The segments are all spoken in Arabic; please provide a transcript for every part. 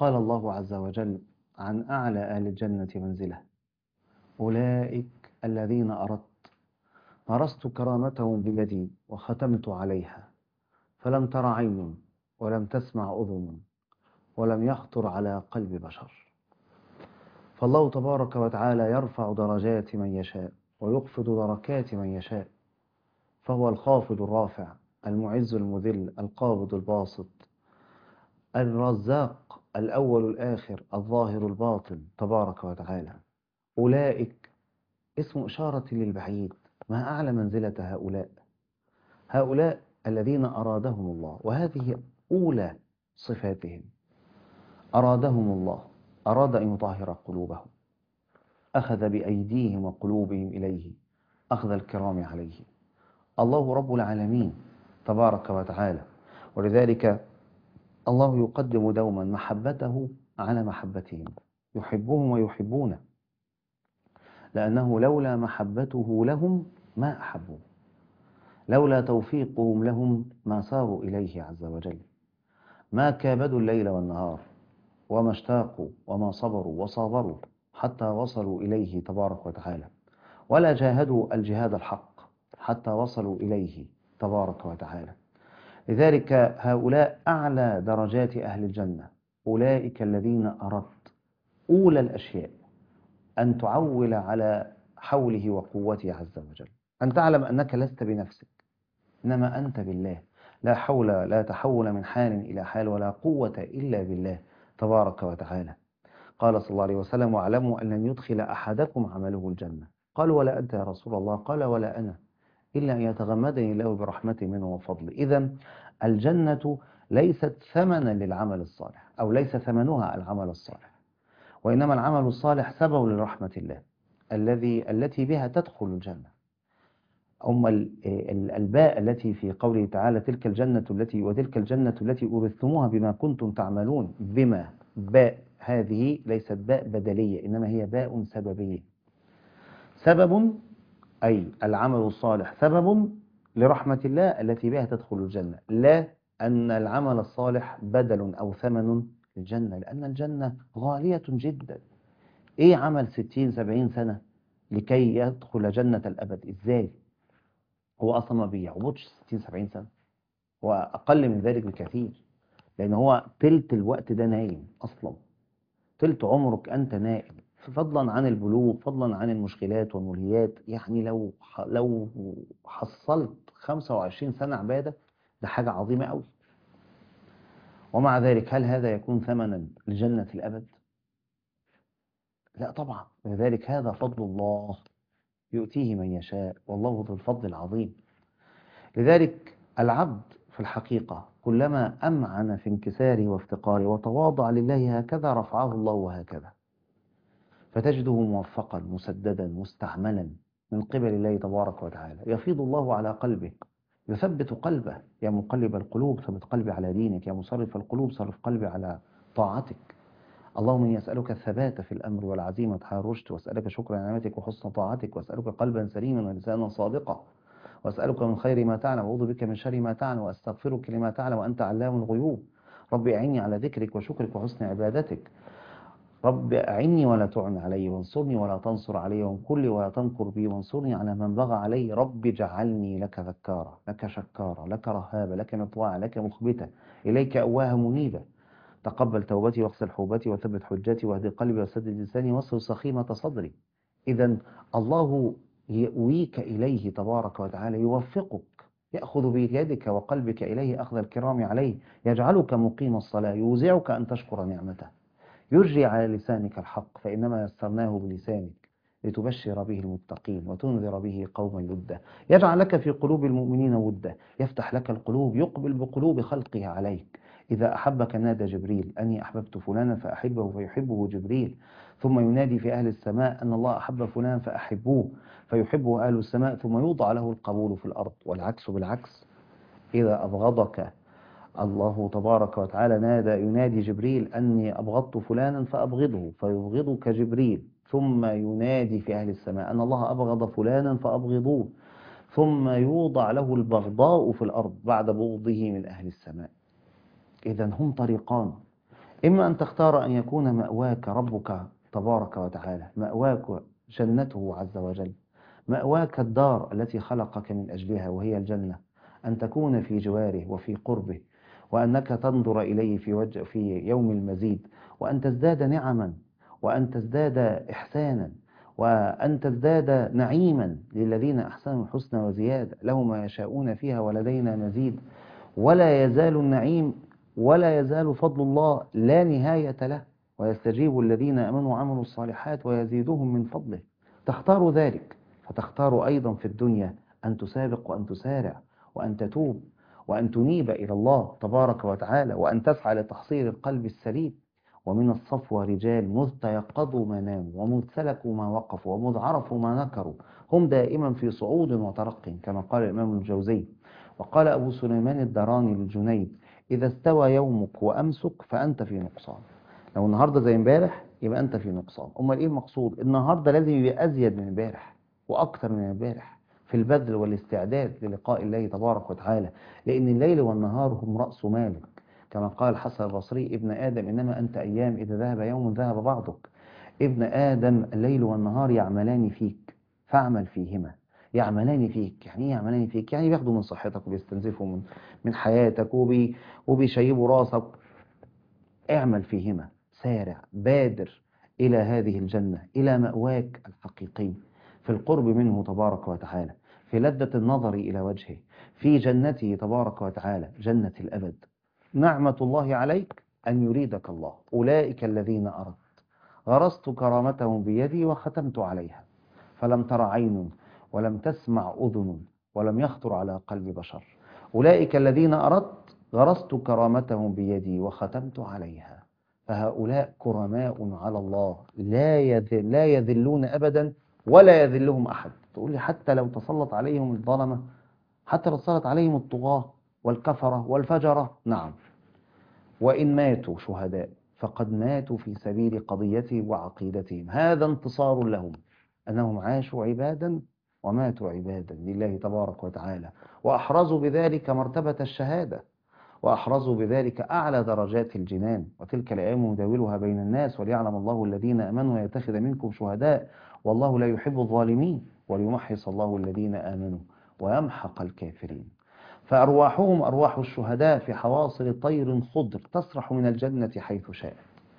قال الله عز وجل عن أعلى أهل الجنة منزلة: أولئك الذين أردت غرست كرامتهم بيدي وختمت عليها، فلم تر عين ولم تسمع أذن ولم يخطر على قلب بشر. فالله تبارك وتعالى يرفع درجات من يشاء ويخفض دركات من يشاء، فهو الخافض الرافع، المعز المذل، القابض الباسط، الرزاق الأول الآخر، الظاهر الباطن تبارك وتعالى. أولئك اسم إشارة للبعيد، ما أعلى منزلة هؤلاء الذين أرادهم الله، وهذه أولى صفاتهم. أرادهم الله، أراد أن يطهر قلوبهم، أخذ بأيديهم وقلوبهم إليه أخذ الكرام عليه. الله رب العالمين تبارك وتعالى، ولذلك الله يقدم دوما محبته على محبتهم، يحبهم ويحبونه، لأنه لولا محبته لهم ما أحبوه، لولا توفيقهم لهم ما ساروا إليه عز وجل، ما كابدوا الليل والنهار وما اشتاقوا وما صبروا وصابروا حتى وصلوا إليه تبارك وتعالى، ولا جاهدوا الجهاد الحق حتى وصلوا إليه تبارك وتعالى. لذلك هؤلاء أعلى درجات أهل الجنة، أولئك الذين أردت أولى الأشياء أن تعول على حوله وقوته عز وجل، أن تعلم أنك لست بنفسك، إنما أنت بالله، لا حول لا تحول من حال إلى حال ولا قوة إلا بالله تبارك وتعالى. قال صلى الله عليه وسلم: واعلموا أن لن يدخل أحدكم عمله الجنة. قالوا: ولا أنت يا رسول الله؟ قال: ولا أنا، إلا أن يتغمدني الله برحمة منه وفضل. إذن الجنة ليست ثمنا للعمل الصالح، أو ليس ثمنها العمل الصالح، وإنما العمل الصالح سبب لرحمة الله التي بها تدخل الجنة. أما الباء التي في قوله تعالى: تلك الجنة التي أورثتموها بما كنتم تعملون، بما باء هذه ليست باء بدلية، إنما هي باء سببية. سبب أي العمل الصالح سبب لرحمة الله التي بها تدخل الجنة، لا أن العمل الصالح بدل أو ثمن للجنة، لأن الجنة غالية جدا. إيه عمل 60-70 سنة لكي يدخل جنة الأبد؟ إزاي؟ هو أصلا ما بيعبدش 60-70 سنة، هو أقل من ذلك بكثير، لأن هو تلت الوقت ده نايم أصلا، تلت عمرك أنت نائم، فضلا عن البلوغ، فضلا عن المشكلات والملهيات. يعني لو حصلت 25 سنة عبادة ده حاجة عظيمة أوي، ومع ذلك هل هذا يكون ثمنا لجنة الأبد؟ لا طبعا. لذلك هذا فضل الله يؤتيه من يشاء، والله ذو الفضل العظيم. لذلك العبد في الحقيقة كلما أمعن في انكساره وافتقاره وتواضع لله هكذا رفعه الله وهكذا، فتجده موفقا مسددا مستعملا من قبل الله تبارك وتعالى. يفيض الله على قلبه، يثبت قلبه: يا مقلب القلوب ثبت قلبي على دينك، يا مصرف القلوب صرف قلبي على طاعتك. اللهم إني أسألك الثبات في الأمر والعزيمة على الرشد، وأسألك شكر نعمتك وحسن طاعتك، وأسألك قلبا سليما ولسانا صادقا، وأسألك من خير ما تعلم وأعوذ بك من شر ما تعلم، وأستغفرك لما تعلم وأنت علام الغيوب. رب أعني على ذكرك وشكرك وحسن عبادتك. رب أعني ولا تعن علي، وانصرني ولا تنصر علي، وانكر لي ولا تنكر بي، وانصرني على من بغى علي. رب اجعلني لك ذكارا، لك شكارا، لك رهابا، لك مطواعا، لك مخبتا، إليك أواه منيبا. تقبل توبتي واغسل حوبتي وثبت حجتي واهد قلبي وسدد لساني واصل سخيمة صدري. إذا الله يؤويك إليه تبارك وتعالى، يوفقك، يأخذ بيدك وقلبك إليه أخذ الكرام عليه، يجعلك مقيم الصلاة، يوزعك أن تشكر نعمته، يجري على لسانك الحق فإنما يسرناه بلسانك لتبشر به المتقين وتنذر به قوما لدا، يجعل لك في قلوب المؤمنين ودا، يفتح لك القلوب، يقبل بقلوب خلقه عليك. إذا أحبك نادى جبريل: أني أحببت فلانا فأحبه فيحبه جبريل، ثم ينادي في أهل السماء أن الله أحب فلانا فأحبوه فيحبه أهل السماء، ثم يوضع له القبول في الأرض. والعكس بالعكس، إذا أبغضك الله تبارك وتعالى ينادي جبريل: أني أبغضت فلانا فأبغضه فيبغضك جبريل، ثم ينادي في أهل السماء أن الله أبغض فلانا فأبغضوه، ثم يوضع له البغضاء في الأرض بعد بغضه من أهل السماء. إذن هم طريقان: إما أن تختار أن يكون مأواك ربك تبارك وتعالى، مأواك جنته عز وجل، مأواك الدار التي خلقك من أجلها وهي الجنة، أن تكون في جواره وفي قربه، وأنك تنظر إليه في يوم المزيد، وأن تزداد نعما، وأن تزداد إحسانا، وأن تزداد نعيما للذين أحسنوا الحسنى وزيادة، لهم ما يشاءون فيها ولدينا مزيد. ولا يزال النعيم ولا يزال فضل الله لا نهاية له، ويستجيب الذين آمنوا وعملوا الصالحات ويزيدهم من فضله. تختار ذلك، فتختار أيضا في الدنيا أن تسابق وأن تسارع وأن تتوب وأن تنيب إلى الله تبارك وتعالى، وأن تسعى لتحصيل القلب السليم. ومن الصفوة رجال مذ تيقظوا ما ناموا ومذ سلكوا ما وقفوا ومذ عرفوا ما نكروا، هم دائما في صعود وترق، كما قال الإمام الجوزي. وقال أبو سليمان الدراني للجنيد: إذا استوى يومك وأمسك فأنت في نقصان. لو النهاردة زي امبارح يبقى أنت في نقصان. أمال إيه المقصود؟ النهاردة لازم يبقى أزيد من امبارح وأكثر من امبارح في البذل والاستعداد للقاء الله تبارك وتعالى، لأن الليل والنهار هم رأس مالك. كما قال الحسن البصري: ابن آدم إنما أنت أيام، إذا ذهب يوم ذهب بعضك. ابن آدم الليل والنهار يعملان فيك فاعمل فيهما. يعملان فيك، يعني ايه يعملان فيك؟ يعني بياخدوا من صحتك وبيستنزفوا من حياتك وبيشيبوا راسك. اعمل فيهما، سارع بادر إلى هذه الجنة، إلى مأواك الحقيقي في القرب منه تبارك وتعالى، في لذة النظر إلى وجهه، في جنته تبارك وتعالى، جنة الأبد. نعمة الله عليك أن يريدك الله. أولئك الذين أردت غرست كرامتهم بيدي وختمت عليها، فلم تر عين ولم تسمع أذن ولم يخطر على قلب بشر. أولئك الذين أردت غرست كرامتهم بيدي وختمت عليها، فهؤلاء كرماء على الله، لا يذلون أبدا ولا يذلهم أحد. تقول لي حتى لو تسلط عليهم الظلمة، حتى لو تسلط عليهم الطغاة والكفرة والفجرة، نعم، وإن ماتوا شهداء فقد ماتوا في سبيل قضيتهم وعقيدتهم. هذا انتصار لهم، أنهم عاشوا عبادا وماتوا عبادا لله تبارك وتعالى، وأحرزوا بذلك مرتبة الشهادة، وأحرزوا بذلك أعلى درجات الجنان. وتلك الأيام نداولها بين الناس وليعلم الله الذين آمنوا ويتخذ منكم شهداء والله لا يحب الظالمين وليمحص الله الذين آمنوا ويمحق الكافرين. فأرواحهم أرواح الشهداء في حواصل طير خضر تسرح من الجنة حيث شاءت،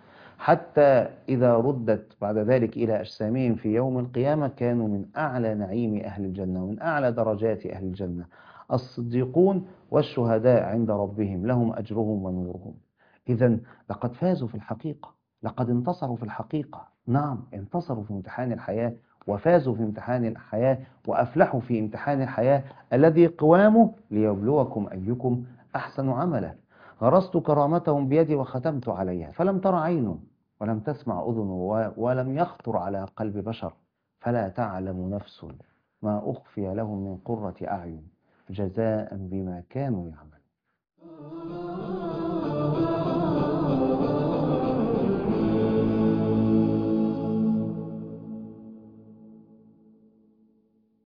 حتى إذا ردت بعد ذلك إلى أجسامهم في يوم القيامة كانوا من أعلى نعيم أهل الجنة ومن أعلى درجات أهل الجنة. الصديقون والشهداء عند ربهم لهم أجرهم ونورهم. إذن لقد فازوا في الحقيقة، لقد انتصروا في الحقيقة. نعم، انتصروا في امتحان الحياة وفازوا في امتحان الحياة وأفلحوا في امتحان الحياة الذي قوامه ليبلوكم أيكم أحسن عملا. غرست كرامتهم بيدي وختمت عليها، فلم تر عين ولم تسمع أذن ولم يخطر على قلب بشر. فلا تعلم نفس ما أخفي لهم من قرة أعين جزاء بما كانوا يعملون.